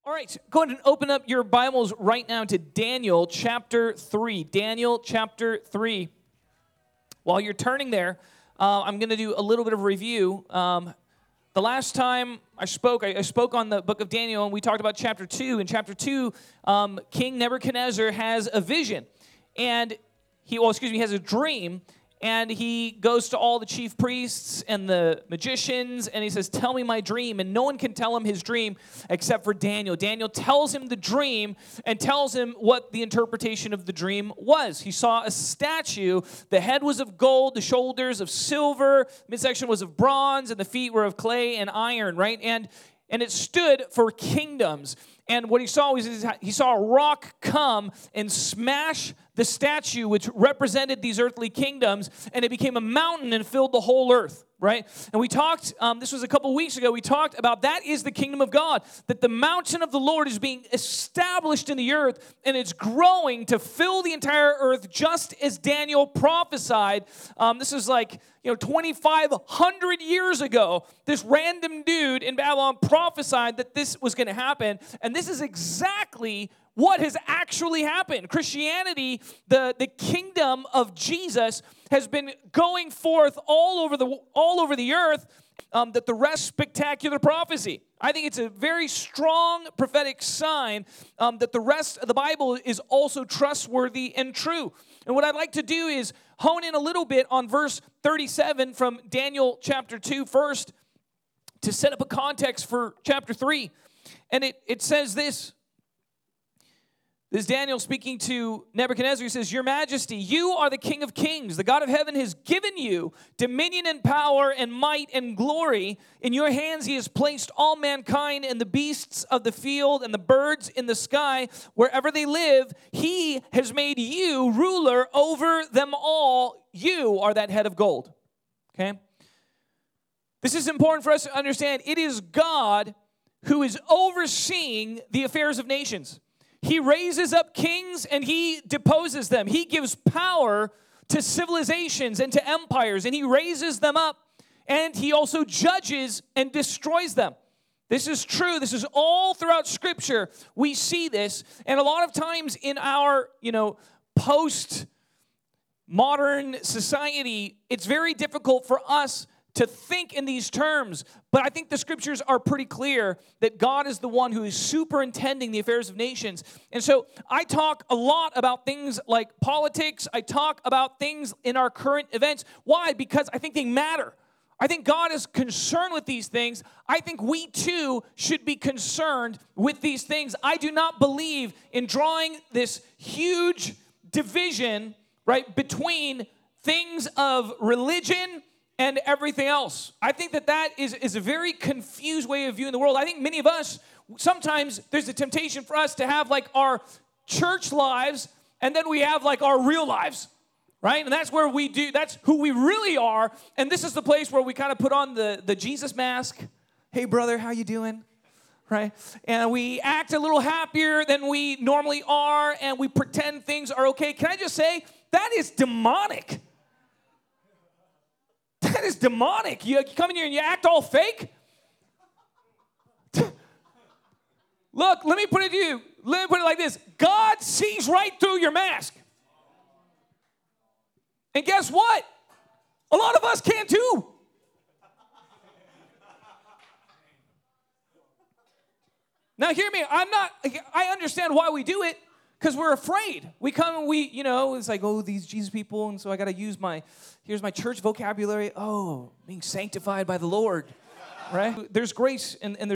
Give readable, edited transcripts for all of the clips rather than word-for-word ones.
All right, go ahead and open up your Bibles right now to Daniel chapter 3. Daniel chapter 3. While you're turning there, I'm going to do a little bit of review. The last time I spoke on the book of Daniel, and we talked about chapter 2. In chapter 2, King Nebuchadnezzar has a vision, and he has a dream, and he goes to all the chief priests and the magicians, and he says, tell me my dream. And no one can tell him his dream except for Daniel. Daniel tells him the dream and tells him what the interpretation of the dream was. He saw a statue. The head was of gold, the shoulders of silver, midsection was of bronze, and the feet were of clay and iron, right? And it stood for kingdoms. And what he saw was he saw a rock come and smash the statue, which represented these earthly kingdoms, and it became a mountain and filled the whole earth, right? And we talked, this was a couple weeks ago, we talked about that is the kingdom of God, that the mountain of the Lord is being established in the earth, and it's growing to fill the entire earth, just as Daniel prophesied. This is 2,500 years ago, this random dude in Babylon prophesied that this was going to happen, and this is exactly what has actually happened. Christianity, the kingdom of Jesus, has been going forth all over the earth. That the rest spectacular prophecy. I think it's a very strong prophetic sign that the rest of the Bible is also trustworthy and true. And what I'd like to do is hone in a little bit on verse 37 from Daniel chapter 2 first to set up a context for chapter 3. And it says this. This is Daniel speaking to Nebuchadnezzar. He says, Your Majesty, you are the King of kings. The God of heaven has given you dominion and power and might and glory. In your hands he has placed all mankind and the beasts of the field and the birds in the sky. Wherever they live, he has made you ruler over them all. You are that head of gold. Okay? This is important for us to understand. It is God who is overseeing the affairs of nations. He raises up kings and he deposes them. He gives power to civilizations and to empires, and he raises them up, and he also judges and destroys them. This is true. This is all throughout Scripture. We see this, and a lot of times in our, post-modern society, it's very difficult for us to think in these terms, but I think the Scriptures are pretty clear that God is the one who is superintending the affairs of nations. And so I talk a lot about things like politics. I talk about things in our current events. Why? Because I think they matter. I think God is concerned with these things. I think we too should be concerned with these things. I do not believe in drawing this huge division, right, between things of religion and everything else. I think that is a very confused way of viewing the world. I think many of us, sometimes there's a temptation for us to have our church lives, and then we have our real lives, right? And that's who we really are, and this is the place where we kind of put on the Jesus mask. Hey brother, how you doing? Right? And we act a little happier than we normally are, and we pretend things are okay. Can I just say, that is demonic. That is demonic. You come in here and you act all fake. Look, let me put it like this. God sees right through your mask. And guess what? A lot of us can too. Now hear me. I understand why we do it. Because we're afraid. We come and it's like, these Jesus people, and so I got to use here's my church vocabulary. Being sanctified by the Lord, right? There's grace, and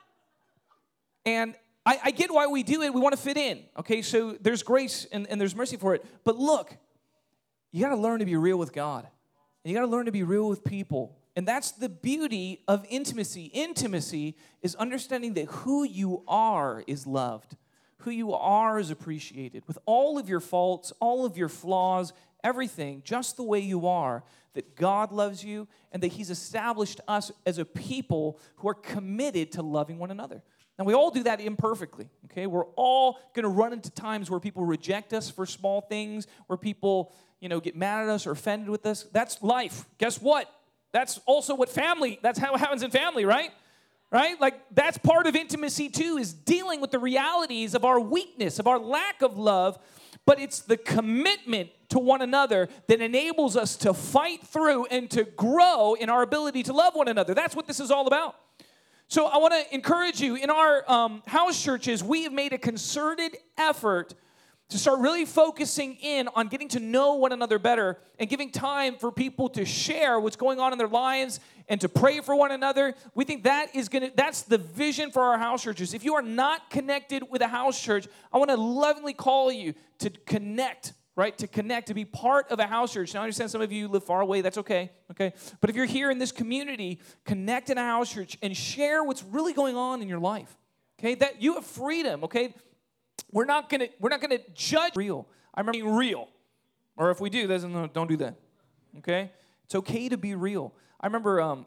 I get why we do it. We want to fit in, okay? So there's grace, and there's mercy for it. But look, you got to learn to be real with God. And you got to learn to be real with people. And that's the beauty of intimacy. Intimacy is understanding that who you are is loved. Who you are is appreciated. With all of your faults, all of your flaws, everything, just the way you are, that God loves you and that he's established us as a people who are committed to loving one another. Now, we all do that imperfectly, okay? We're all going to run into times where people reject us for small things, where people, get mad at us or offended with us. That's life. Guess what? That's also that's how it happens in family, right? right? Like, that's part of intimacy too, is dealing with the realities of our weakness, of our lack of love. But it's the commitment to one another that enables us to fight through and to grow in our ability to love one another. That's what this is all about. So I want to encourage you, in our house churches, we have made a concerted effort to start really focusing in on getting to know one another better and giving time for people to share what's going on in their lives and to pray for one another. We think that's the vision for our house churches. If you are not connected with a house church, I want to lovingly call you to connect, right? To connect, to be part of a house church. Now, I understand some of you live far away. That's okay. But if you're here in this community, connect in a house church and share what's really going on in your life, okay? That you have freedom, okay? We're not gonna judge real. I remember being real. Or if we do, don't do that. Okay? It's okay to be real. I remember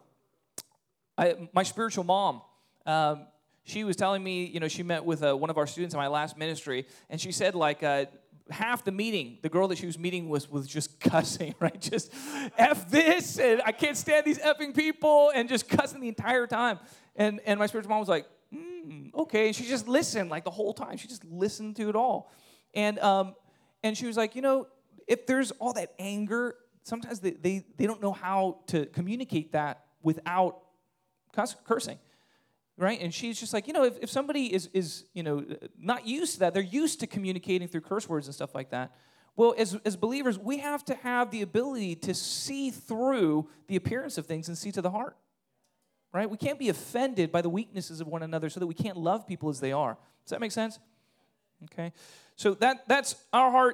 my spiritual mom, she was telling me, she met with one of our students in my last ministry, and she said half the meeting, the girl that she was meeting was just cussing, right? Just F this, and I can't stand these effing people, and just cussing the entire time. And my spiritual mom was like, okay, and she just listened the whole time. She just listened to it all. And she was like, if there's all that anger, sometimes they don't know how to communicate that without cursing, right? And she's just like, if somebody is not used to that, they're used to communicating through curse words and stuff like that. Well, as believers, we have to have the ability to see through the appearance of things and see to the heart. Right? We can't be offended by the weaknesses of one another so that we can't love people as they are. Does that make sense? Okay. So that's our heart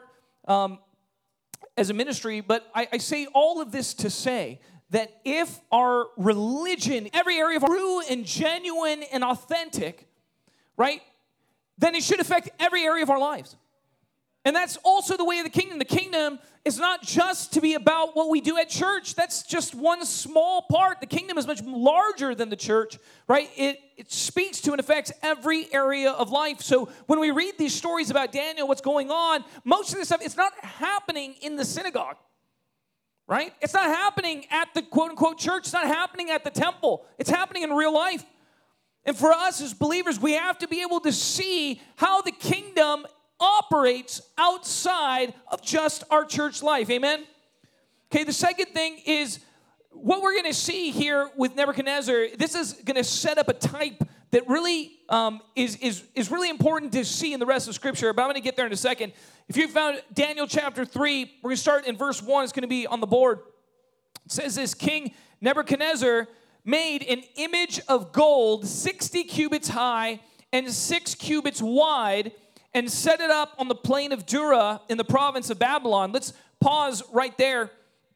as a ministry. But I say all of this to say that if our religion, every area of true and genuine and authentic, right, then it should affect every area of our lives. And that's also the way of the kingdom. The kingdom is not just to be about what we do at church. That's just one small part. The kingdom is much larger than the church, right? It speaks to and affects every area of life. So when we read these stories about Daniel, what's going on, most of this stuff, it's not happening in the synagogue, right? It's not happening at the quote-unquote church. It's not happening at the temple. It's happening in real life. And for us as believers, we have to be able to see how the kingdom operates outside of just our church life. Amen? Okay, the second thing is what we're going to see here with Nebuchadnezzar. This is going to set up a type that really is really important to see in the rest of Scripture, but I'm going to get there in a second. If you found Daniel chapter 3, we're going to start in verse 1. It's going to be on the board. It says this, King Nebuchadnezzar made an image of gold 60 cubits high and 6 cubits wide, and set it up on the plain of Dura in the province of Babylon. Let's pause right there.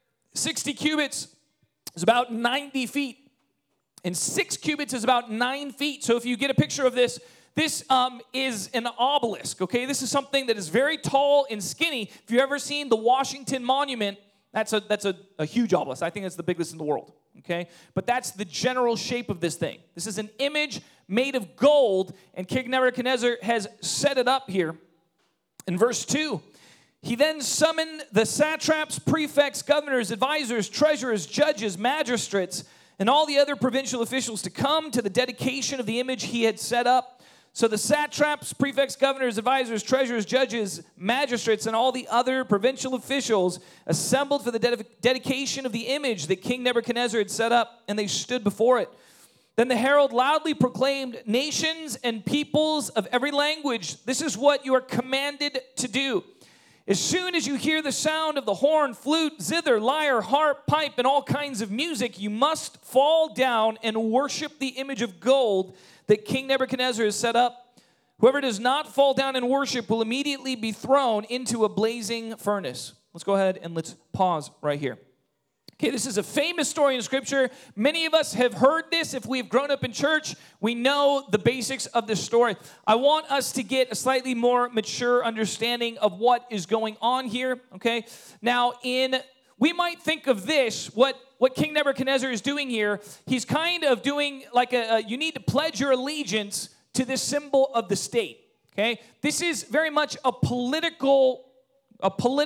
60 cubits is about 90 feet, and 6 cubits is about 9 feet. So if you get a picture of this, this is an obelisk, okay? This is something that is very tall and skinny. If you've ever seen the Washington Monument, that's a huge obelisk. I think it's the biggest in the world, okay? But that's the general shape of this thing. This is an image made of gold, and King Nebuchadnezzar has set it up here. In verse 2, he then summoned the satraps, prefects, governors, advisors, treasurers, judges, magistrates, and all the other provincial officials to come to the dedication of the image he had set up. So the satraps, prefects, governors, advisors, treasurers, judges, magistrates, and all the other provincial officials assembled for the dedication of the image that King Nebuchadnezzar had set up, and they stood before it. Then the herald loudly proclaimed, nations and peoples of every language, this is what you are commanded to do. As soon as you hear the sound of the horn, flute, zither, lyre, harp, pipe, and all kinds of music, you must fall down and worship the image of gold that King Nebuchadnezzar has set up. Whoever does not fall down and worship will immediately be thrown into a blazing furnace. Let's go ahead and let's pause right here. Okay, this is a famous story in Scripture. Many of us have heard this. If we've grown up in church, we know the basics of this story. I want us to get a slightly more mature understanding of what is going on here, okay? Now, we might think of this, what King Nebuchadnezzar is doing here, he's kind of doing like you need to pledge your allegiance to this symbol of the state, okay? This is very much a political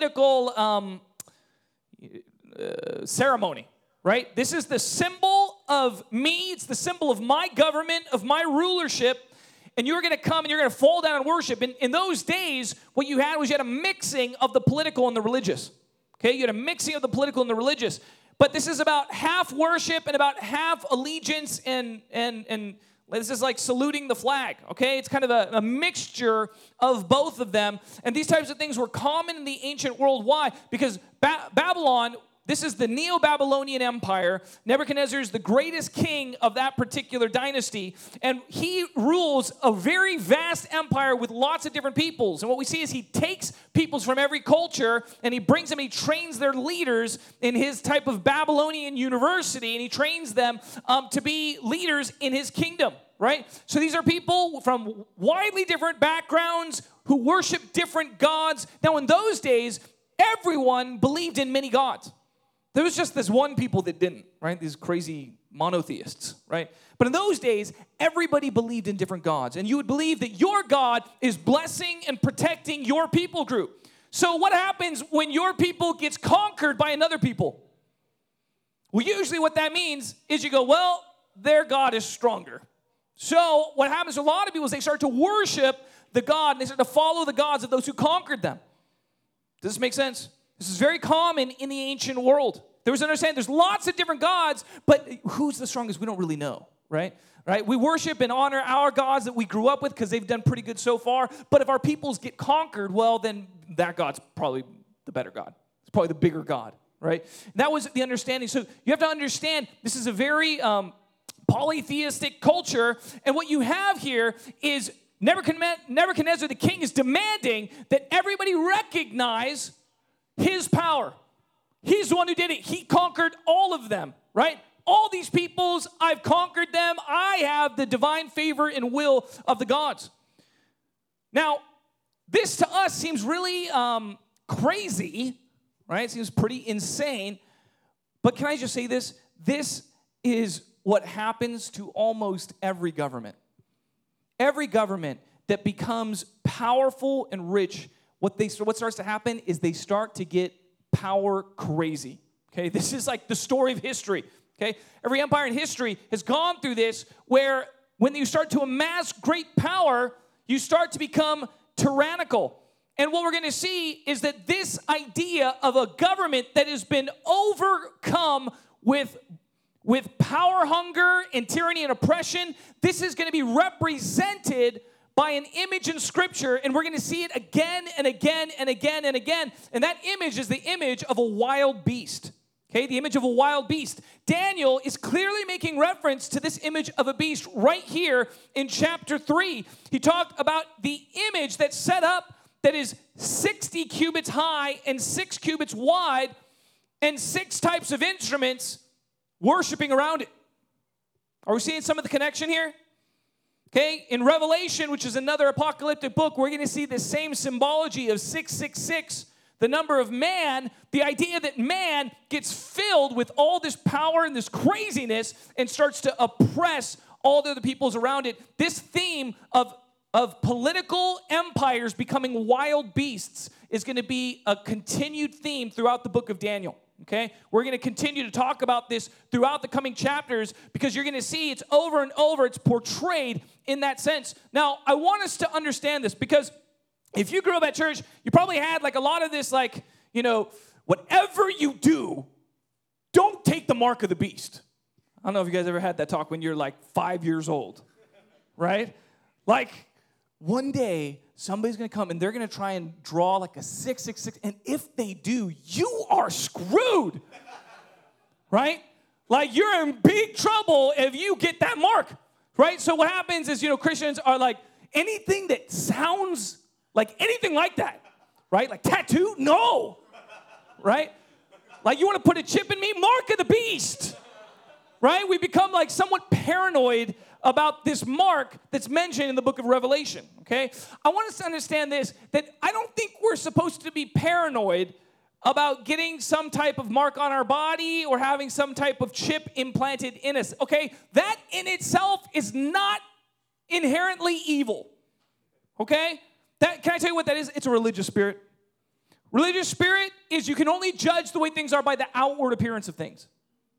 ceremony, right? This is the symbol of me. It's the symbol of my government, of my rulership. And you're going to come and you're going to fall down and worship. And in those days, what you had was you had a mixing of the political and the religious. Okay, you had a mixing of the political and the religious. But this is about half worship and about half allegiance and this is like saluting the flag, okay? It's kind of a mixture of both of them. And these types of things were common in the ancient world. Why? Because Babylon, this is the Neo-Babylonian Empire. Nebuchadnezzar is the greatest king of that particular dynasty. And he rules a very vast empire with lots of different peoples. And what we see is he takes peoples from every culture and he brings them, he trains their leaders in his type of Babylonian university. And he trains them to be leaders in his kingdom, right? So these are people from widely different backgrounds who worship different gods. Now in those days, everyone believed in many gods. There was just this one people that didn't, right? These crazy monotheists, right? But in those days, everybody believed in different gods. And you would believe that your God is blessing and protecting your people group. So what happens when your people gets conquered by another people? Well, usually what that means is you go, well, their God is stronger. So what happens to a lot of people is they start to worship the God, and they start to follow the gods of those who conquered them. Does this make sense? This is very common in the ancient world. There was understanding there's lots of different gods, but who's the strongest? We don't really know, right? Right? We worship and honor our gods that we grew up with because they've done pretty good so far. But if our peoples get conquered, well, then that God's probably the better God. It's probably the bigger God, right? And that was the understanding. So you have to understand this is a very polytheistic culture. And what you have here is Nebuchadnezzar, the king, is demanding that everybody recognize his power. He's the one who did it. He conquered all of them, right? All these peoples, I've conquered them. I have the divine favor and will of the gods. Now, this to us seems really crazy, right? It seems pretty insane. But can I just say this? This is what happens to almost every government. Every government that becomes powerful and rich, what starts to happen is they start to get power crazy. Okay, this is like the story of history. Okay, every empire in history has gone through this, where when you start to amass great power, you start to become tyrannical. And what we're going to see is that this idea of a government that has been overcome with power hunger and tyranny and oppression, this is going to be represented by an image in Scripture, and we're going to see it again and again and again and again. And that image is the image of a wild beast. Okay, the image of a wild beast. Daniel is clearly making reference to this image of a beast right here in chapter 3. He talked about the image that's set up that is 60 cubits high and 6 cubits wide, and 6 types of instruments worshiping around it. Are we seeing some of the connection here? Okay, in Revelation, which is another apocalyptic book, we're going to see the same symbology of 666, the number of man, the idea that man gets filled with all this power and this craziness and starts to oppress all the other peoples around it. This theme of political empires becoming wild beasts is going to be a continued theme throughout the book of Daniel. Okay, we're going to continue to talk about this throughout the coming chapters because you're going to see it's over and over. It's portrayed in that sense. Now, I want us to understand this because if you grew up at church, you probably had like a lot of this, like, you know, whatever you do, don't take the mark of the beast. I don't know if you guys ever had that talk when you're like 5 years old, right? Like one day, somebody's going to come and they're going to try and draw like a 666. And if they do, you are screwed. Right? Like you're in big trouble if you get that mark. Right? So what happens is, you know, Christians are like, anything that sounds like anything like that. Right? Like tattoo? No. Right? Like you want to put a chip in me? Mark of the beast. Right? We become like somewhat paranoid about this mark that's mentioned in the book of Revelation, okay? I want us to understand this, that I don't think we're supposed to be paranoid about getting some type of mark on our body or having some type of chip implanted in us, okay? That in itself is not inherently evil, okay? Can I tell you what that is? It's a religious spirit. Religious spirit is you can only judge the way things are by the outward appearance of things.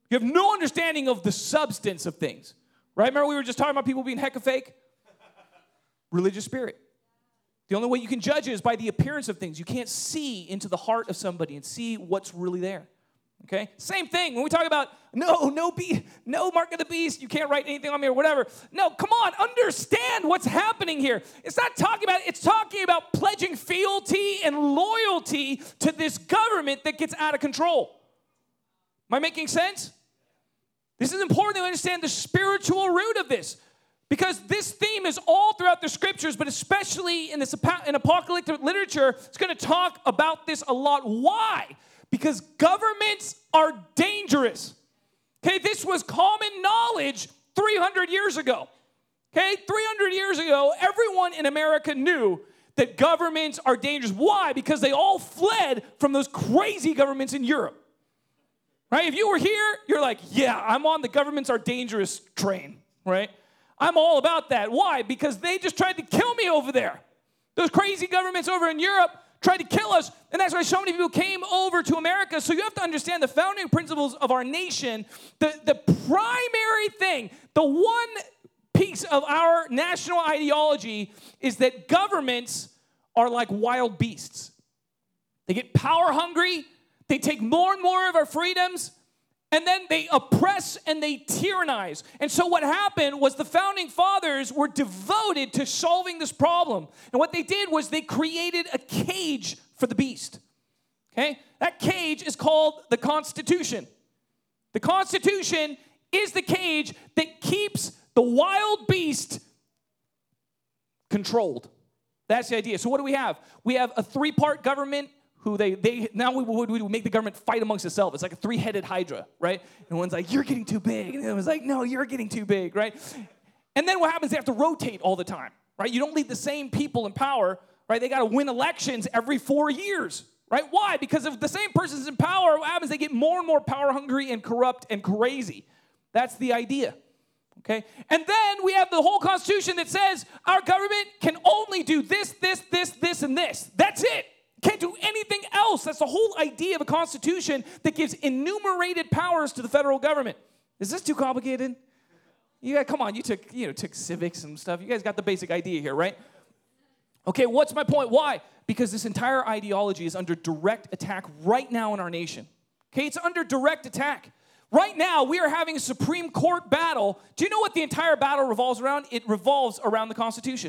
You have no understanding of the substance of things. Right? Remember we were just talking about people being hecka fake? Religious spirit. The only way you can judge it is by the appearance of things. You can't see into the heart of somebody and see what's really there. Okay? Same thing. When we talk about no mark of the beast, you can't write anything on me or whatever. No, come on, understand what's happening here. It's talking about pledging fealty and loyalty to this government that gets out of control. Am I making sense? This is important to understand the spiritual root of this. Because this theme is all throughout the scriptures, but especially in apocalyptic literature, it's going to talk about this a lot. Why? Because governments are dangerous. Okay, this was common knowledge 300 years ago. Okay, 300 years ago, everyone in America knew that governments are dangerous. Why? Because they all fled from those crazy governments in Europe. Right? If you were here, you're like, yeah, I'm on the governments are dangerous train, right? I'm all about that. Why? Because they just tried to kill me over there. Those crazy governments over in Europe tried to kill us, and that's why so many people came over to America. So you have to understand the founding principles of our nation. The primary thing, the one piece of our national ideology is that governments are like wild beasts. They get power hungry, they take more and more of our freedoms, and then they oppress and they tyrannize. And so what happened was the founding fathers were devoted to solving this problem. And what they did was they created a cage for the beast. Okay? That cage is called the Constitution. The Constitution is the cage that keeps the wild beast controlled. That's the idea. So what do we have? We have a three-part government who now we would make the government fight amongst itself. It's like a three-headed hydra, right? And one's like, you're getting too big. And the other one's like, no, you're getting too big, right? And then what happens, they have to rotate all the time, right? You don't leave the same people in power, right? They got to win elections every 4 years, right? Why? Because if the same person's in power, what happens, they get more and more power hungry and corrupt and crazy. That's the idea, okay? And then we have the whole Constitution that says our government can only do this, and this. That's it. Can't do anything else. That's the whole idea of a constitution that gives enumerated powers to the federal government. Is this too complicated? Come on, you took civics and stuff. You guys got the basic idea here, right? Okay, what's my point? Why? Because this entire ideology is under direct attack right now in our nation. Okay, it's under direct attack. Right now, we are having a Supreme Court battle. Do you know what the entire battle revolves around? It revolves around the Constitution.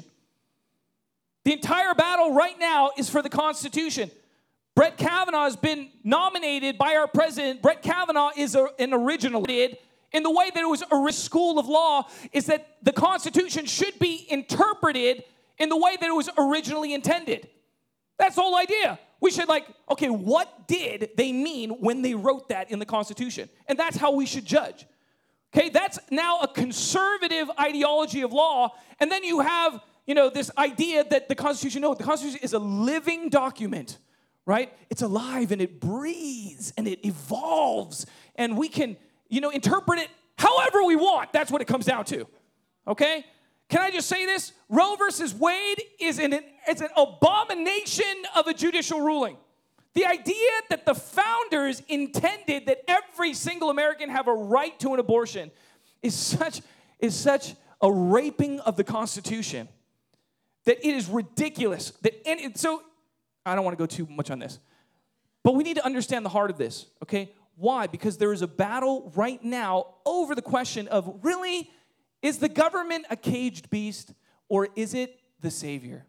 The entire battle right now is for the Constitution. Brett Kavanaugh has been nominated by our president. Brett Kavanaugh is an original. In the way that it was a school of law is that the Constitution should be interpreted in the way that it was originally intended. That's the whole idea. We should okay, what did they mean when they wrote that in the Constitution? And that's how we should judge. Okay, that's now a conservative ideology of law. And then you have this idea that the Constitution is a living document, right? It's alive and it breathes and it evolves and we can, interpret it however we want. That's what it comes down to, okay? Can I just say this? Roe versus Wade it's an abomination of a judicial ruling. The idea that the founders intended that every single American have a right to an abortion is such a raping of the Constitution that it is ridiculous. So I don't want to go too much on this. But we need to understand the heart of this, okay? Why? Because there is a battle right now over the question of, really, is the government a caged beast or is it the Savior?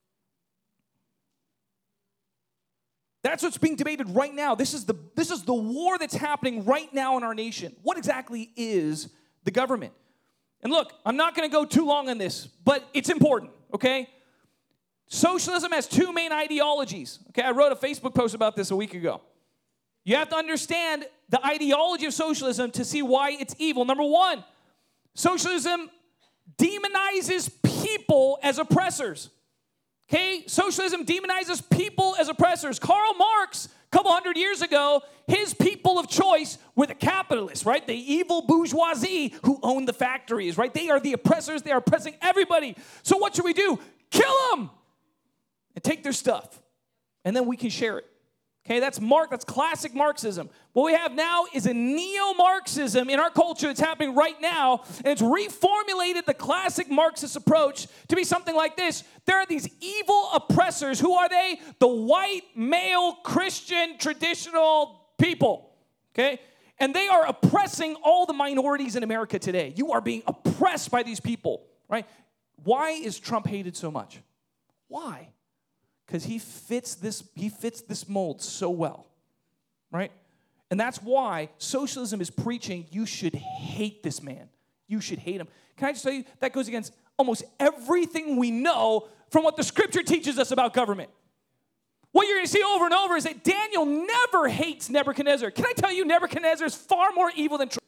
That's what's being debated right now. This is the war that's happening right now in our nation. What exactly is the government? And look, I'm not going to go too long on this, but it's important, okay? Socialism has two main ideologies. Okay, I wrote a Facebook post about this a week ago. You have to understand the ideology of socialism to see why it's evil. Number one, socialism demonizes people as oppressors. Okay, socialism demonizes people as oppressors. Karl Marx, a couple hundred years ago, his people of choice were the capitalists, right? The evil bourgeoisie who owned the factories, right? They are the oppressors. They are oppressing everybody. So what should we do? Kill them and take their stuff. And then we can share it. Okay, that's classic Marxism. What we have now is a neo-Marxism in our culture that's happening right now, and it's reformulated the classic Marxist approach to be something like this. There are these evil oppressors. Who are they? The white, male, Christian, traditional people. Okay? And they are oppressing all the minorities in America today. You are being oppressed by these people, right? Why is Trump hated so much? Why? Because he fits this mold so well, right? And that's why socialism is preaching you should hate this man. You should hate him. Can I just tell you, that goes against almost everything we know from what the scripture teaches us about government. What you're going to see over and over is that Daniel never hates Nebuchadnezzar. Can I tell you, Nebuchadnezzar is far more evil than Trump.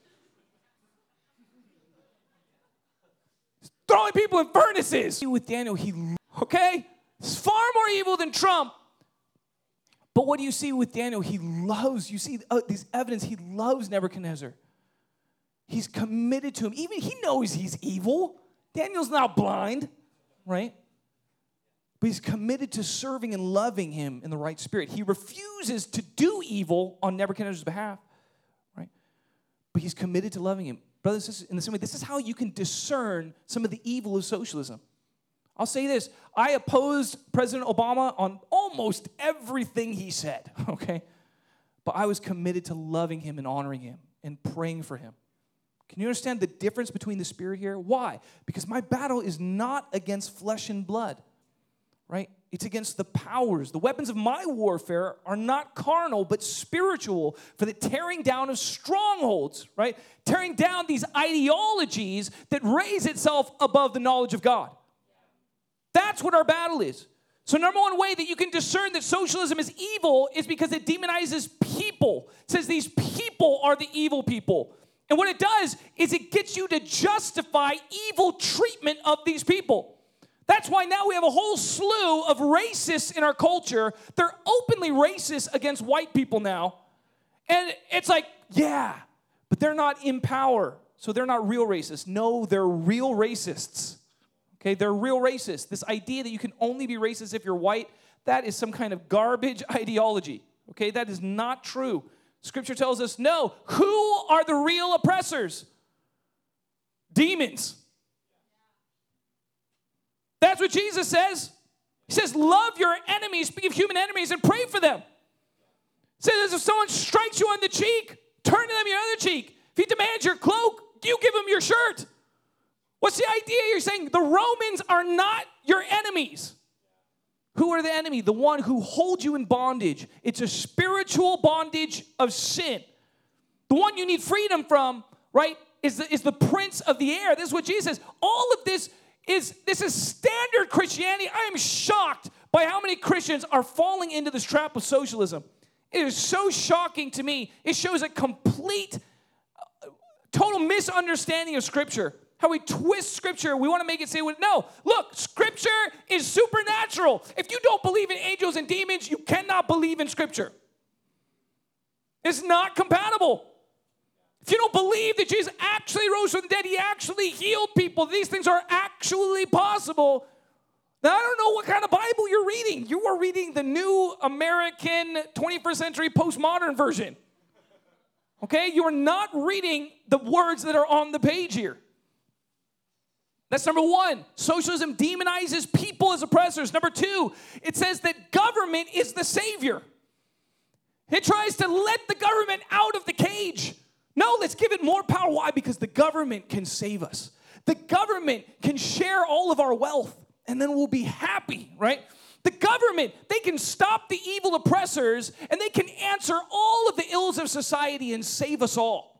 He's throwing people in furnaces. With Daniel, okay? He's far more evil than Trump. But what do you see with Daniel? You see this evidence, he loves Nebuchadnezzar. He's committed to him. Even he knows he's evil. Daniel's not blind, right? But he's committed to serving and loving him in the right spirit. He refuses to do evil on Nebuchadnezzar's behalf, right? But he's committed to loving him. Brothers and sisters, in the same way, this is how you can discern some of the evil of socialism. I'll say this. I opposed President Obama on almost everything he said, okay? But I was committed to loving him and honoring him and praying for him. Can you understand the difference between the spirit here? Why? Because my battle is not against flesh and blood, right? It's against the powers. The weapons of my warfare are not carnal, but spiritual for the tearing down of strongholds, right? Tearing down these ideologies that raise itself above the knowledge of God. That's what our battle is. So number one way that you can discern that socialism is evil is because it demonizes people. It says these people are the evil people. And what it does is it gets you to justify evil treatment of these people. That's why now we have a whole slew of racists in our culture. They're openly racist against white people now. And it's like, yeah, but they're not in power. So they're not real racists. No, they're real racists. Okay, they're real racists. This idea that you can only be racist if you're white, that is some kind of garbage ideology. Okay, that is not true. Scripture tells us, no. Who are the real oppressors? Demons. That's what Jesus says. He says, love your enemies, speak of human enemies, and pray for them. He says, if someone strikes you on the cheek, turn to them your other cheek. If he demands your cloak, you give him your shirt. What's the idea? You're saying the Romans are not your enemies. Who are the enemy? The one who holds you in bondage. It's a spiritual bondage of sin. The one you need freedom from, right, is the prince of the air. This is what Jesus says. All of this is standard Christianity. I am shocked by how many Christians are falling into this trap of socialism. It is so shocking to me. It shows a complete, total misunderstanding of Scripture. How we twist Scripture. We want to make it say, no, look, Scripture is supernatural. If you don't believe in angels and demons, you cannot believe in Scripture. It's not compatible. If you don't believe that Jesus actually rose from the dead, he actually healed people, these things are actually possible, then I don't know what kind of Bible you're reading. You are reading the new American 21st century postmodern version. Okay? You are not reading the words that are on the page here. That's number one. Socialism demonizes people as oppressors. Number two, it says that government is the savior. It tries to let the government out of the cage. No, let's give it more power. Why? Because the government can save us. The government can share all of our wealth, and then we'll be happy, right? The government, they can stop the evil oppressors, and they can answer all of the ills of society and save us all.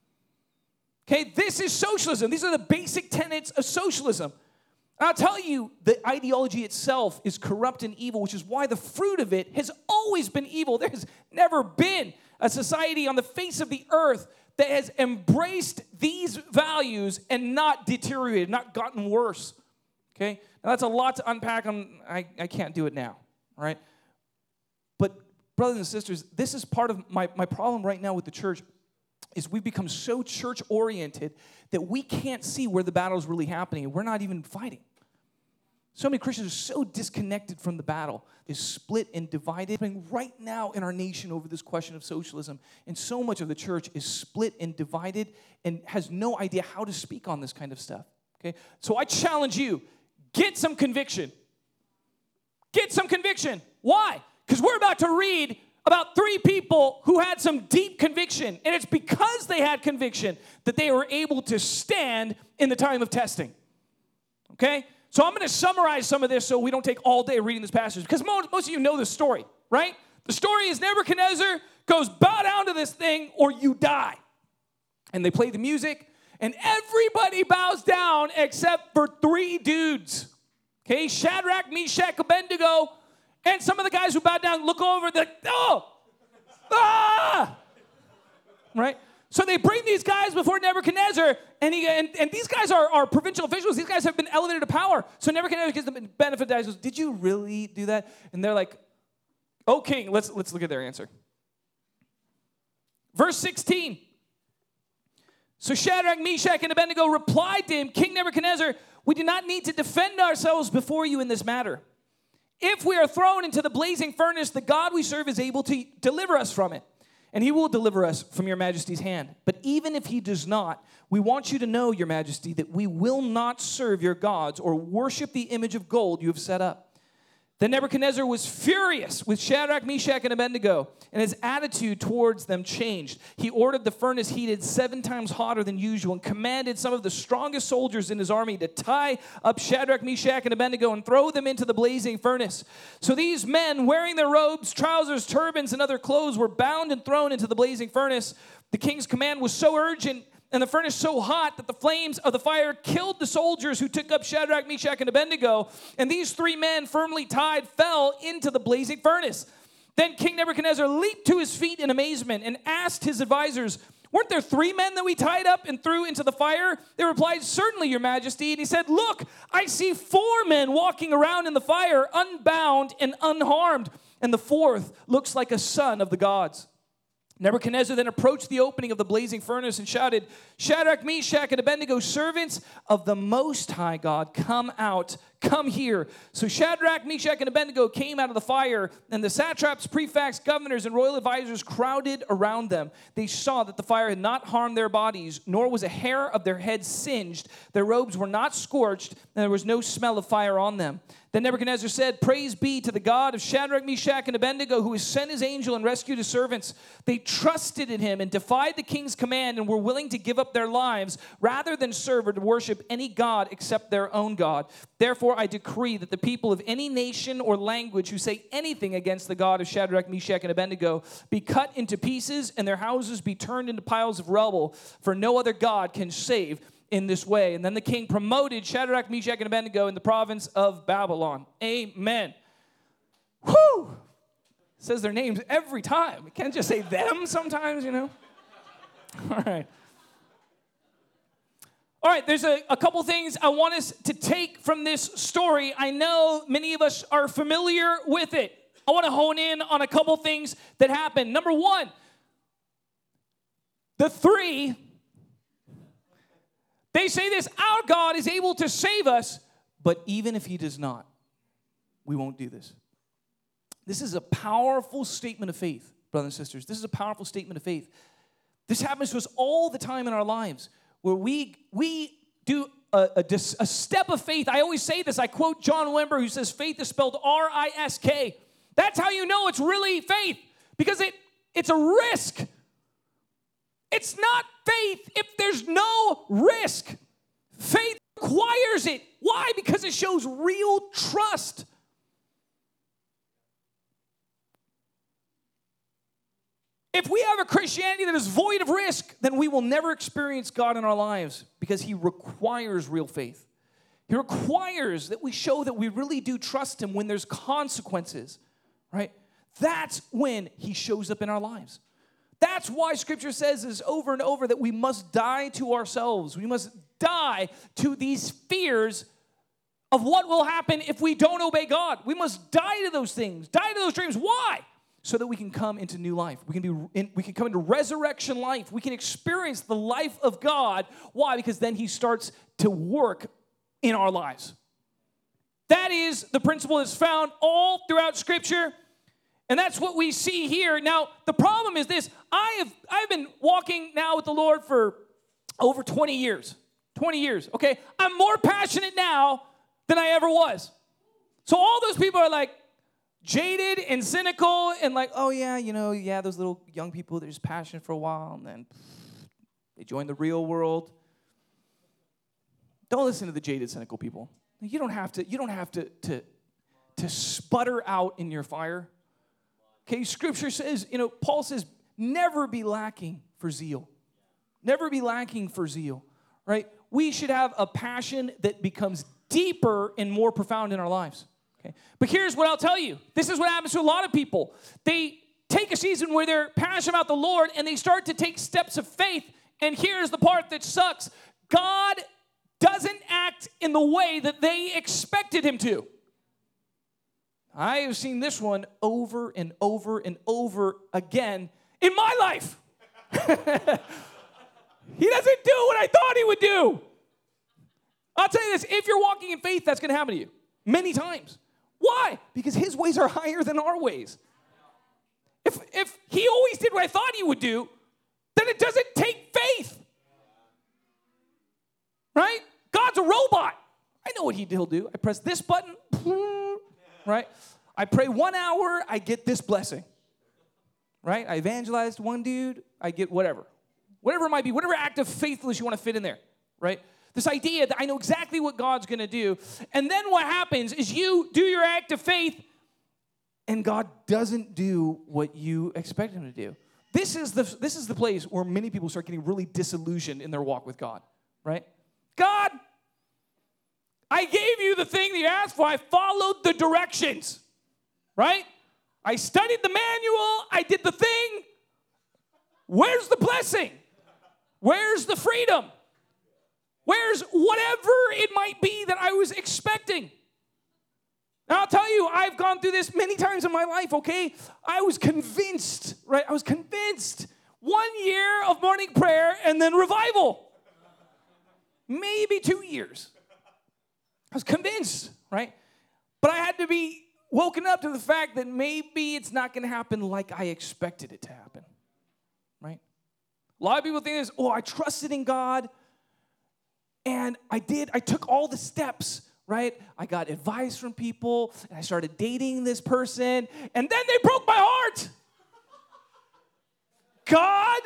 Okay, this is socialism. These are the basic tenets of socialism. And I'll tell you, the ideology itself is corrupt and evil, which is why the fruit of it has always been evil. There has never been a society on the face of the earth that has embraced these values and not deteriorated, not gotten worse. Okay, now that's a lot to unpack. I can't do it now, all right? But brothers and sisters, this is part of my problem right now with the church. Is we've become so church-oriented that we can't see where the battle is really happening, and we're not even fighting. So many Christians are so disconnected from the battle. They're split and divided. Right now in our nation over this question of socialism, and so much of the church is split and divided and has no idea how to speak on this kind of stuff. Okay? So I challenge you, get some conviction. Get some conviction. Why? Because we're about to read about 3 people who had some deep conviction, and it's because they had conviction that they were able to stand in the time of testing. Okay? So I'm going to summarize some of this so we don't take all day reading this passage, because most of you know this story, right? The story is Nebuchadnezzar goes, bow down to this thing or you die. And they play the music, and everybody bows down except for 3 dudes. Okay, Shadrach, Meshach, Abednego, and some of the guys who bowed down look over, they're like, oh, ah, right? So they bring these guys before Nebuchadnezzar, and these guys are provincial officials. These guys have been elevated to power. So Nebuchadnezzar gives them the benefit of the doubt. He goes, did you really do that? And they're like, oh, king. Let's look at their answer. Verse 16. So Shadrach, Meshach, and Abednego replied to him, King Nebuchadnezzar, we do not need to defend ourselves before you in this matter. If we are thrown into the blazing furnace, the God we serve is able to deliver us from it. And he will deliver us from your majesty's hand. But even if he does not, we want you to know, your majesty, that we will not serve your gods or worship the image of gold you have set up. Then Nebuchadnezzar was furious with Shadrach, Meshach, and Abednego, and his attitude towards them changed. He ordered the furnace heated 7 times hotter than usual and commanded some of the strongest soldiers in his army to tie up Shadrach, Meshach, and Abednego and throw them into the blazing furnace. So these men, wearing their robes, trousers, turbans, and other clothes, were bound and thrown into the blazing furnace. The king's command was so urgent and the furnace so hot that the flames of the fire killed the soldiers who took up Shadrach, Meshach, and Abednego. And these 3 men, firmly tied, fell into the blazing furnace. Then King Nebuchadnezzar leaped to his feet in amazement and asked his advisors, weren't there 3 men that we tied up and threw into the fire? They replied, certainly, your majesty. And he said, look, I see 4 men walking around in the fire, unbound and unharmed. And the 4th looks like a son of the gods. Nebuchadnezzar then approached the opening of the blazing furnace and shouted, Shadrach, Meshach, and Abednego, servants of the Most High God, come out, come here. So Shadrach, Meshach, and Abednego came out of the fire, and the satraps, prefects, governors, and royal advisors crowded around them. They saw that the fire had not harmed their bodies, nor was a hair of their heads singed. Their robes were not scorched, and there was no smell of fire on them. Then Nebuchadnezzar said, praise be to the God of Shadrach, Meshach, and Abednego, who has sent his angel and rescued his servants. They trusted in him and defied the king's command and were willing to give up their lives rather than serve or to worship any god except their own God. Therefore, I decree that the people of any nation or language who say anything against the God of Shadrach, Meshach, and Abednego be cut into pieces and their houses be turned into piles of rubble, for no other God can save in this way. And then the king promoted Shadrach, Meshach, and Abednego in the province of Babylon. Amen. Whew! It says their names every time. We can't just say them sometimes, you know. All right. All right, there's a couple things I want us to take from this story. I know many of us are familiar with it. I want to hone in on a couple things that happened. Number 1, the 3, they say this, our God is able to save us, but even if he does not, we won't do this. This is a powerful statement of faith, brothers and sisters. This is a powerful statement of faith. This happens to us all the time in our lives, where we do a step of faith. I always say this. I quote John Wimber, who says faith is spelled R-I-S-K. That's how you know it's really faith, because it's a risk. It's not faith if there's no risk. Faith requires it. Why? Because it shows real trust. If we have a Christianity that is void of risk, then we will never experience God in our lives, because he requires real faith. He requires that we show that we really do trust him when there's consequences, right? That's when he shows up in our lives. That's why Scripture says this over and over, that we must die to ourselves. We must die to these fears of what will happen if we don't obey God. We must die to those things, die to those dreams. Why? So that we can come into new life. We can come into resurrection life. We can experience the life of God. Why? Because then he starts to work in our lives. That is the principle that's found all throughout Scripture. And that's what we see here. Now, the problem is this. I've been walking now with the Lord for over 20 years. 20 years, okay? I'm more passionate now than I ever was. So all those people are like jaded and cynical and like, oh, yeah, those little young people, they're just passionate for a while and then they join the real world. Don't listen to the jaded, cynical people. You don't have to sputter out in your fire. Okay, Scripture says, Paul says, never be lacking for zeal. Never be lacking for zeal, right? We should have a passion that becomes deeper and more profound in our lives. Okay, but here's what I'll tell you. This is what happens to a lot of people. They take a season where they're passionate about the Lord and they start to take steps of faith. And here's the part that sucks. God doesn't act in the way that they expected him to. I have seen this one over and over and over again in my life. He doesn't do what I thought he would do. I'll tell you this, if you're walking in faith, that's going to happen to you many times. Why? Because his ways are higher than our ways. If he always did what I thought he would do, then it doesn't take faith. Right? God's a robot. I know what he'll do. I press this button, right? I pray 1 hour, I get this blessing. Right? I evangelized one dude, I get whatever. Whatever it might be, whatever act of faithfulness you want to fit in there, right? This idea that I know exactly what God's going to do. And then what happens is you do your act of faith, and God doesn't do what you expect him to do. This is the place where many people start getting really disillusioned in their walk with God, right? God, I gave you the thing that you asked for. I followed the directions, right? I studied the manual. I did the thing. Where's the blessing? Where's the freedom? Where's whatever it might be that I was expecting? Now, I'll tell you, I've gone through this many times in my life, okay? I was convinced, right? I was convinced. 1 year of morning prayer and then revival. Maybe 2 years. I was convinced, right? But I had to be woken up to the fact that maybe it's not going to happen like I expected it to happen, right? A lot of people think this, I trusted in God, and I took all the steps, right? I got advice from people, and I started dating this person, and then they broke my heart. God,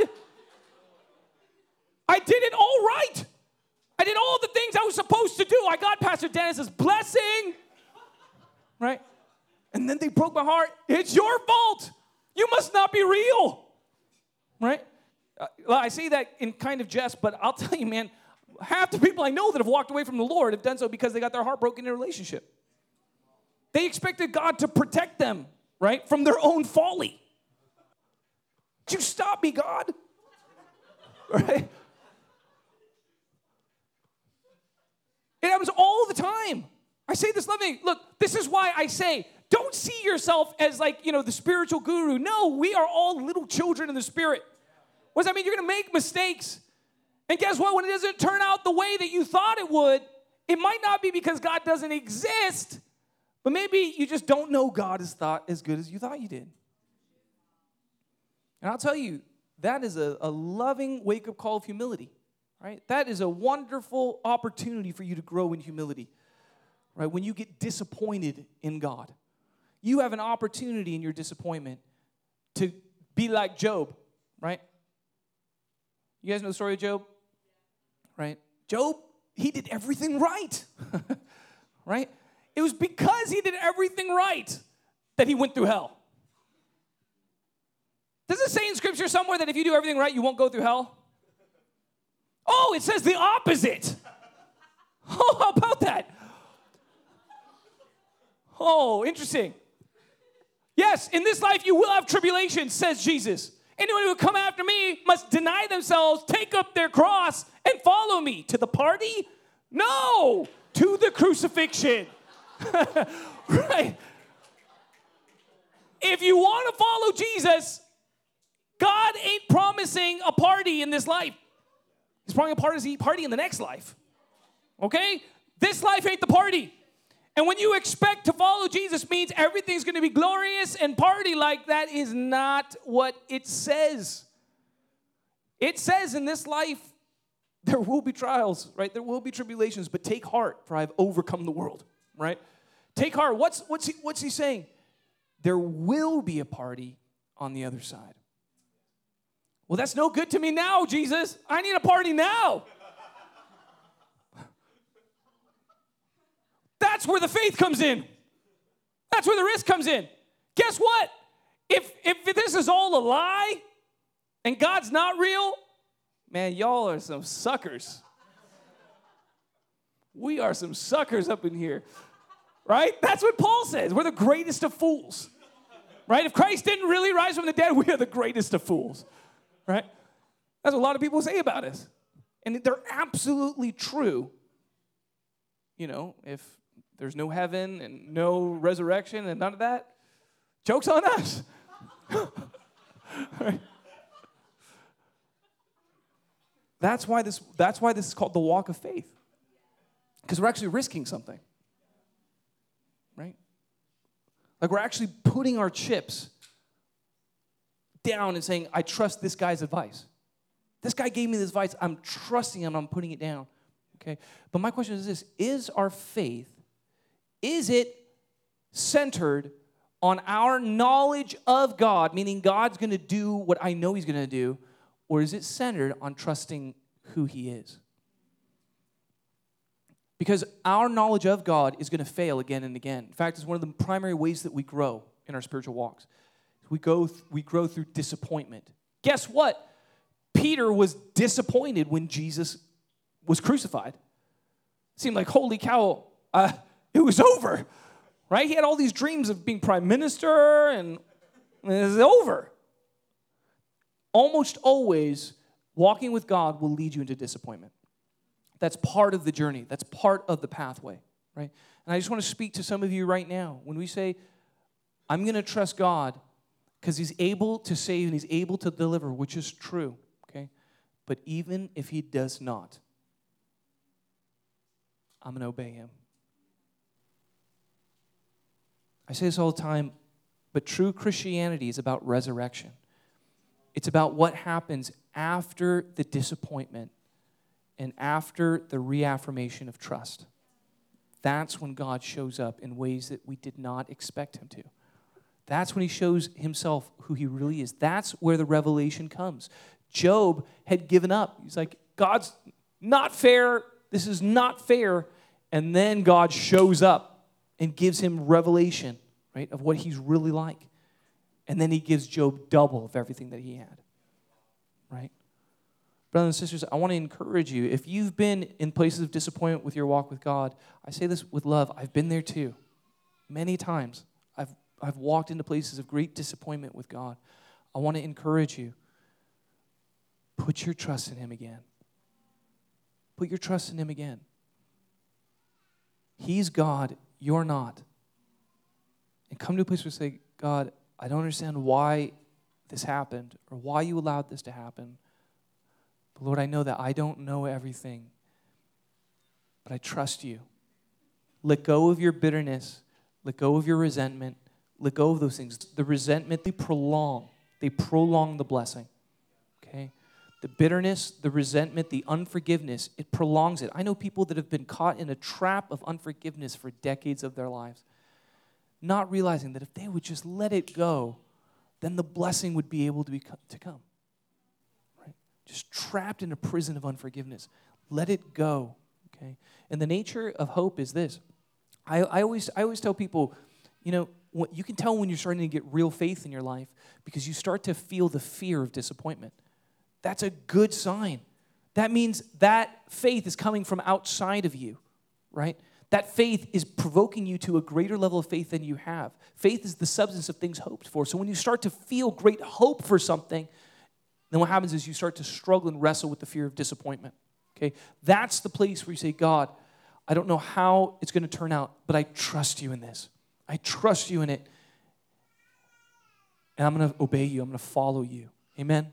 I did it all right. I did all the things I was supposed to do. I got Pastor Dennis's blessing, right? And then they broke my heart. It's your fault. You must not be real, right? I say that in kind of jest, but I'll tell you, man, half the people I know that have walked away from the Lord have done so because they got their heart broken in a relationship. They expected God to protect them, right, from their own folly. Would you stop me, God? Right? It happens all the time. I say this lovingly. Look, this is why I say, don't see yourself as like, the spiritual guru. No, we are all little children in the Spirit. What does that mean? You're going to make mistakes. And guess what? When it doesn't turn out the way that you thought it would, it might not be because God doesn't exist, but maybe you just don't know God as good as you thought you did. And I'll tell you, that is a loving wake-up call of humility, right? That is a wonderful opportunity for you to grow in humility, right? When you get disappointed in God, you have an opportunity in your disappointment to be like Job, right? You guys know the story of Job? Right? Job, he did everything right. Right? It was because he did everything right that he went through hell. Does it say in Scripture somewhere that if you do everything right, you won't go through hell? Oh, it says the opposite. Oh, how about that? Oh, interesting. Yes, in this life you will have tribulation, says Jesus. Anyone who will come after me must deny themselves, take up their cross, and follow me. To the party? No, to the crucifixion. Right? If you want to follow Jesus, God ain't promising a party in this life. He's promising a party in the next life. Okay? This life ain't the party. And when you expect to follow Jesus means everything's going to be glorious and party like that is not what it says. It says in this life, there will be trials, right? There will be tribulations, but take heart, for I've overcome the world, right? Take heart. What's he saying? There will be a party on the other side. Well, that's no good to me now, Jesus. I need a party now. That's where the faith comes in. That's where the risk comes in. Guess what? If this is all a lie and God's not real, man, y'all are some suckers. We are some suckers up in here, right? That's what Paul says. We're the greatest of fools, right? If Christ didn't really rise from the dead, we are the greatest of fools, right? That's what a lot of people say about us. And they're absolutely true. You know, if there's no heaven and no resurrection and none of that, joke's on us. Right? That's why this is called the walk of faith. Because we're actually risking something. Right? Like we're actually putting our chips down and saying, I trust this guy's advice. This guy gave me this advice. I'm trusting him. I'm putting it down. Okay? But my question is this. Is our faith, is it centered on our knowledge of God, meaning God's going to do what I know he's going to do, or is it centered on trusting who he is? Because our knowledge of God is going to fail again and again. In fact, it's one of the primary ways that we grow in our spiritual walks. We grow through disappointment. Guess what? Peter was disappointed when Jesus was crucified. It seemed like, holy cow, it was over, right? He had all these dreams of being prime minister, and it was over. Almost always, walking with God will lead you into disappointment. That's part of the journey. That's part of the pathway, right? And I just want to speak to some of you right now. When we say, I'm going to trust God because he's able to save and he's able to deliver, which is true, okay? But even if he does not, I'm going to obey him. I say this all the time, but true Christianity is about resurrection. It's about what happens after the disappointment and after the reaffirmation of trust. That's when God shows up in ways that we did not expect him to. That's when he shows himself who he really is. That's where the revelation comes. Job had given up. He's like, God's not fair. This is not fair. And then God shows up and gives him revelation, right, of what he's really like. And then he gives Job double of everything that he had, right? Brothers and sisters, I want to encourage you. If you've been in places of disappointment with your walk with God, I say this with love. I've been there too. Many times I've walked into places of great disappointment with God. I want to encourage you. Put your trust in him again. Put your trust in him again. He's God. You're not. And come to a place where you say, God, I don't understand why this happened or why you allowed this to happen. But Lord, I know that I don't know everything, but I trust you. Let go of your bitterness. Let go of your resentment. Let go of those things. The resentment, they prolong the blessing, okay? The bitterness, the resentment, the unforgiveness, it prolongs it. I know people that have been caught in a trap of unforgiveness for decades of their lives, not realizing that if they would just let it go, then the blessing would be able to come. Right? Just trapped in a prison of unforgiveness. Let it go, okay? And the nature of hope is this. I always tell people, you know, you can tell when you're starting to get real faith in your life because you start to feel the fear of disappointment. That's a good sign. That means that faith is coming from outside of you, right? That faith is provoking you to a greater level of faith than you have. Faith is the substance of things hoped for. So when you start to feel great hope for something, then what happens is you start to struggle and wrestle with the fear of disappointment, okay? That's the place where you say, God, I don't know how it's going to turn out, but I trust you in this. I trust you in it. And I'm going to obey you. I'm going to follow you. Amen?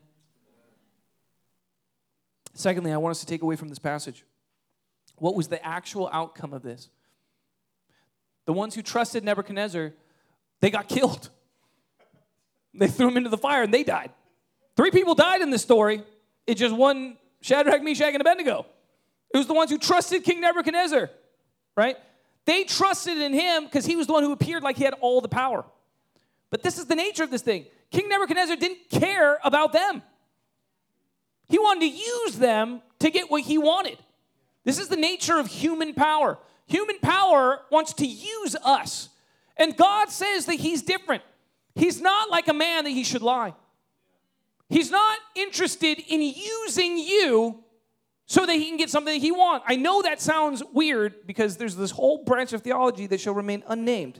Secondly, I want us to take away from this passage, what was the actual outcome of this? The ones who trusted Nebuchadnezzar, they got killed. They threw him into the fire and they died. 3 people died in this story. It just one Shadrach, Meshach, and Abednego. It was the ones who trusted King Nebuchadnezzar, right? They trusted in him because he was the one who appeared like he had all the power. But this is the nature of this thing. King Nebuchadnezzar didn't care about them. He wanted to use them to get what he wanted. This is the nature of human power. Human power wants to use us. And God says that he's different. He's not like a man that he should lie. He's not interested in using you so that he can get something that he wants. I know that sounds weird because there's this whole branch of theology that shall remain unnamed.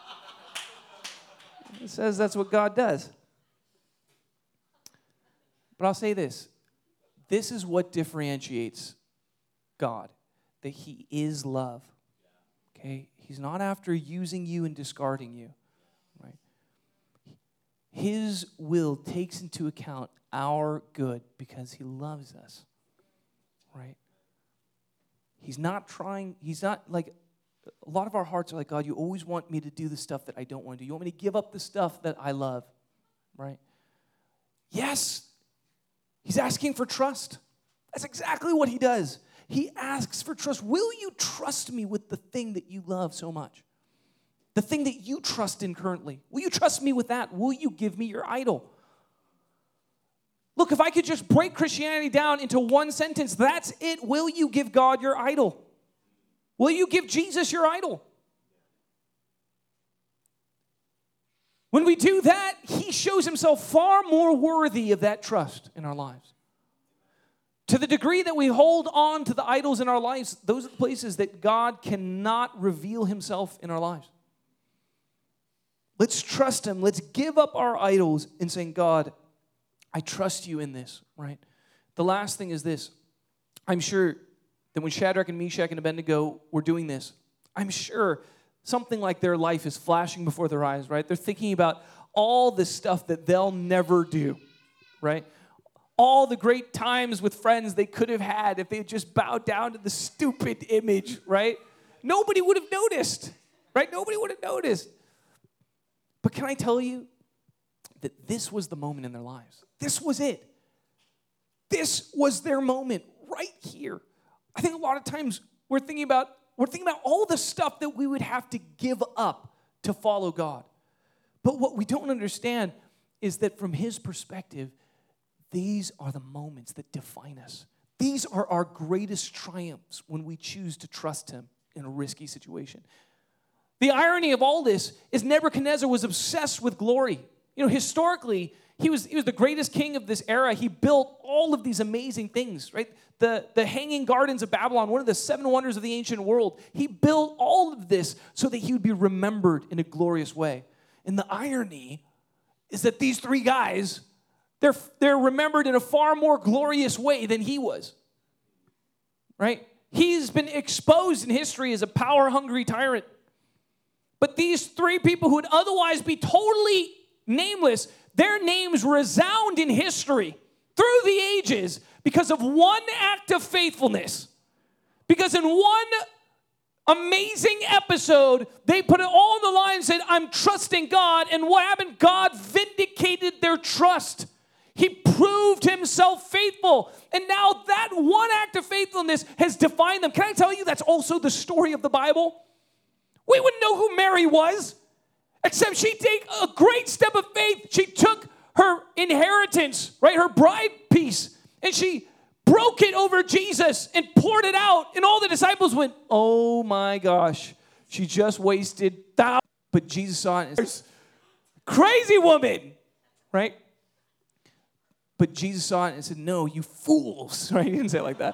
It says that's what God does. But I'll say this. This is what differentiates God, that he is love. Okay? He's not after using you and discarding you. Right? His will takes into account our good because he loves us. Right? He's not like, a lot of our hearts are like, God, you always want me to do the stuff that I don't want to do. You want me to give up the stuff that I love. Right? Yes. He's asking for trust. That's exactly what he does. He asks for trust. Will you trust me with the thing that you love so much? The thing that you trust in currently. Will you trust me with that? Will you give me your idol? Look, if I could just break Christianity down into one sentence, that's it. Will you give God your idol? Will you give Jesus your idol? When we do that, he shows himself far more worthy of that trust in our lives. To the degree that we hold on to the idols in our lives, those are the places that God cannot reveal himself in our lives. Let's trust him. Let's give up our idols and saying, God, I trust you in this, right? The last thing is this. I'm sure that when Shadrach and Meshach and Abednego were doing this, I'm sure something like their life is flashing before their eyes, right? They're thinking about all the stuff that they'll never do, right? All the great times with friends they could have had if they had just bowed down to the stupid image, right? Nobody would have noticed, right? Nobody would have noticed. But can I tell you that this was the moment in their lives? This was it. This was their moment right here. I think a lot of times we're thinking about all the stuff that we would have to give up to follow God. But what we don't understand is that from his perspective, these are the moments that define us. These are our greatest triumphs when we choose to trust him in a risky situation. The irony of all this is Nebuchadnezzar was obsessed with glory. You know, historically, he was the greatest king of this era. He built all of these amazing things, right? The Hanging Gardens of Babylon, one of the 7 wonders of the ancient world. He built all of this so that he would be remembered in a glorious way. And the irony is that these 3 guys, they're remembered in a far more glorious way than he was, right? He's been exposed in history as a power-hungry tyrant. But these 3 people who would otherwise be totally nameless, their names resound in history through the ages because of one act of faithfulness. Because in one amazing episode, they put it all on the line and said, I'm trusting God. And what happened? God vindicated their trust. He proved himself faithful. And now that one act of faithfulness has defined them. Can I tell you that's also the story of the Bible? We wouldn't know who Mary was, except she'd take a great step of faith. She took her inheritance, right, her bride piece, and she broke it over Jesus and poured it out. And all the disciples went, oh my gosh, she just wasted thousands. But Jesus saw it and said, crazy woman, right? But Jesus saw it and said, no, you fools, right? He didn't say it like that.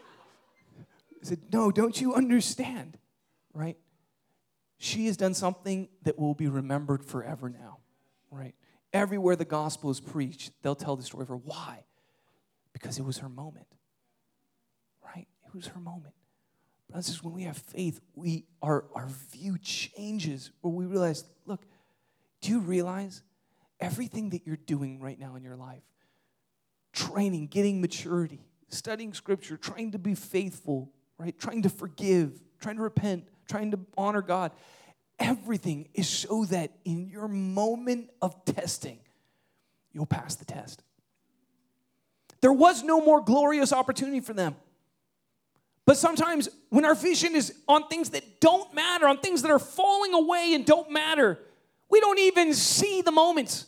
He said, no, don't you understand, right? She has done something that will be remembered forever now, right? Everywhere the gospel is preached, they'll tell the story of her. Why? Because it was her moment, right? It was her moment. Brothers, when we have faith, our view changes, where we realize, look, do you realize everything that you're doing right now in your life, training, getting maturity, studying scripture, trying to be faithful, right? Trying to forgive, trying to repent, trying to honor God. Everything is so that in your moment of testing, you'll pass the test. There was no more glorious opportunity for them. But sometimes when our vision is on things that don't matter, on things that are falling away and don't matter, we don't even see the moments.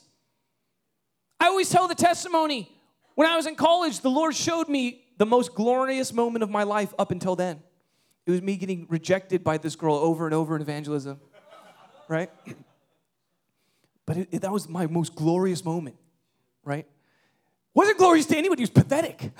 I always tell the testimony, when I was in college, the Lord showed me the most glorious moment of my life up until then. It was me getting rejected by this girl over and over in evangelism, right? But that was my most glorious moment, right? Wasn't glorious to anybody. It was pathetic.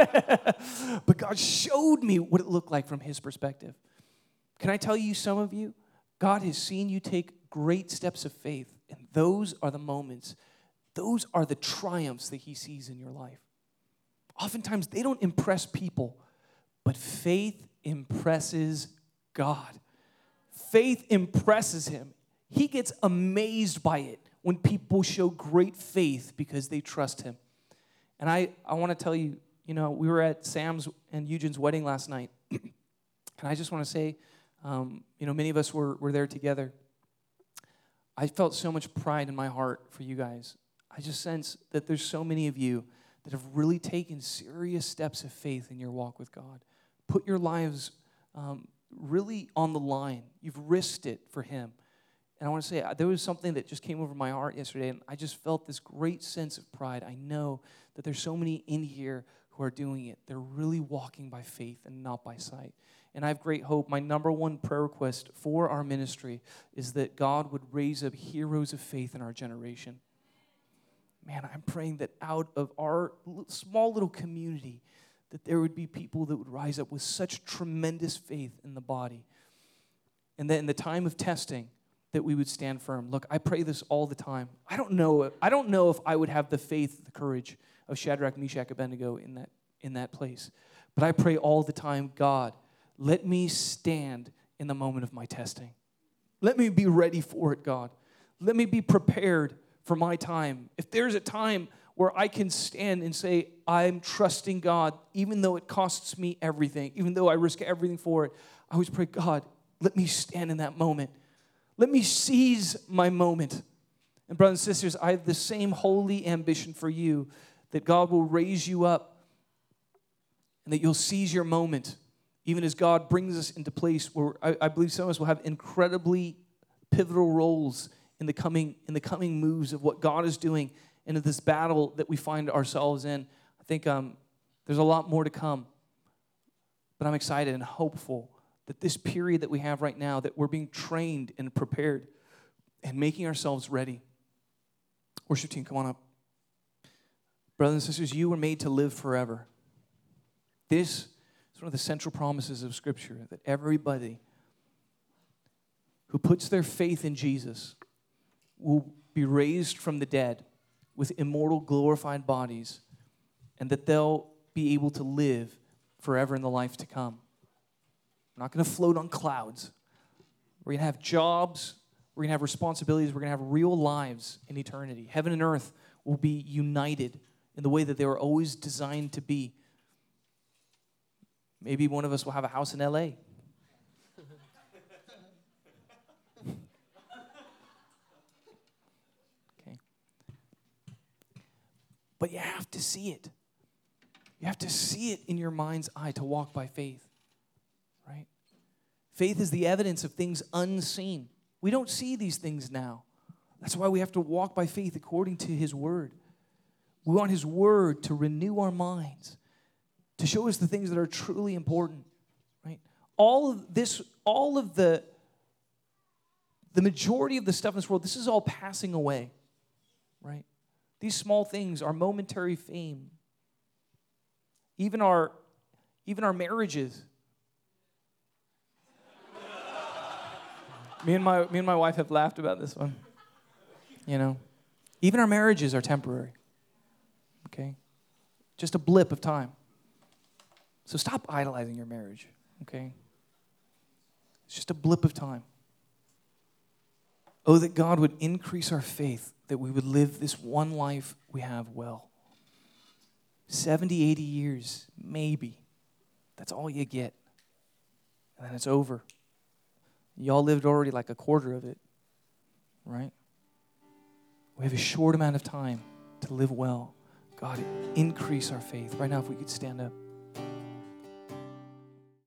But God showed me what it looked like from his perspective. Can I tell you, some of you, God has seen you take great steps of faith, and those are the moments, those are the triumphs that he sees in your life. Oftentimes, they don't impress people, but faith impresses God. Faith impresses him. He gets amazed by it when people show great faith because they trust him. And I want to tell you, we were at Sam's and Eugene's wedding last night. And I just want to say, many of us were there together. I felt so much pride in my heart for you guys. I just sense that there's so many of you that have really taken serious steps of faith in your walk with God. Put your lives really on the line. You've risked it for him. And I want to say, there was something that just came over my heart yesterday, and I just felt this great sense of pride. I know that there's so many in here who are doing it. They're really walking by faith and not by sight. And I have great hope. My number one prayer request for our ministry is that God would raise up heroes of faith in our generation. Man, I'm praying that out of our small little community, that there would be people that would rise up with such tremendous faith in the body. And that in the time of testing, that we would stand firm. Look, I pray this all the time. I don't know if I would have the faith, the courage of Shadrach, Meshach, Abednego in that place. But I pray all the time, God, let me stand in the moment of my testing. Let me be ready for it, God. Let me be prepared for my time. If there's a time where I can stand and say, I'm trusting God, even though it costs me everything, even though I risk everything for it, I always pray, God, let me stand in that moment. Let me seize my moment. And brothers and sisters, I have the same holy ambition for you, that God will raise you up and that you'll seize your moment, even as God brings us into place where I believe some of us will have incredibly pivotal roles in the coming moves of what God is doing into this battle that we find ourselves in. I think there's a lot more to come, but I'm excited and hopeful that this period that we have right now, that we're being trained and prepared and making ourselves ready. Worship team, come on up. Brothers and sisters, you were made to live forever. This is one of the central promises of Scripture, that everybody who puts their faith in Jesus will be raised from the dead with immortal, glorified bodies, and that they'll be able to live forever in the life to come. We're not going to float on clouds. We're going to have jobs. We're going to have responsibilities. We're going to have real lives in eternity. Heaven and earth will be united in the way that they were always designed to be. Maybe one of us will have a house in L.A. Okay. But you have to see it. You have to see it in your mind's eye to walk by faith. Right? Faith is the evidence of things unseen. We don't see these things now. That's why we have to walk by faith according to his word. We want his word to renew our minds, to show us the things that are truly important. Right? All of the majority of the stuff in this world, this is all passing away. Right? These small things are momentary fame. Even our marriages. Me and my wife have laughed about this one. Even our marriages are temporary. Okay? Just a blip of time. So stop idolizing your marriage. Okay? It's just a blip of time. Oh, that God would increase our faith, that we would live this one life we have well. 70, 80 years, maybe. That's all you get. And then it's over. Y'all lived already like a quarter of it, right? We have a short amount of time to live well. God, increase our faith. Right now, if we could stand up.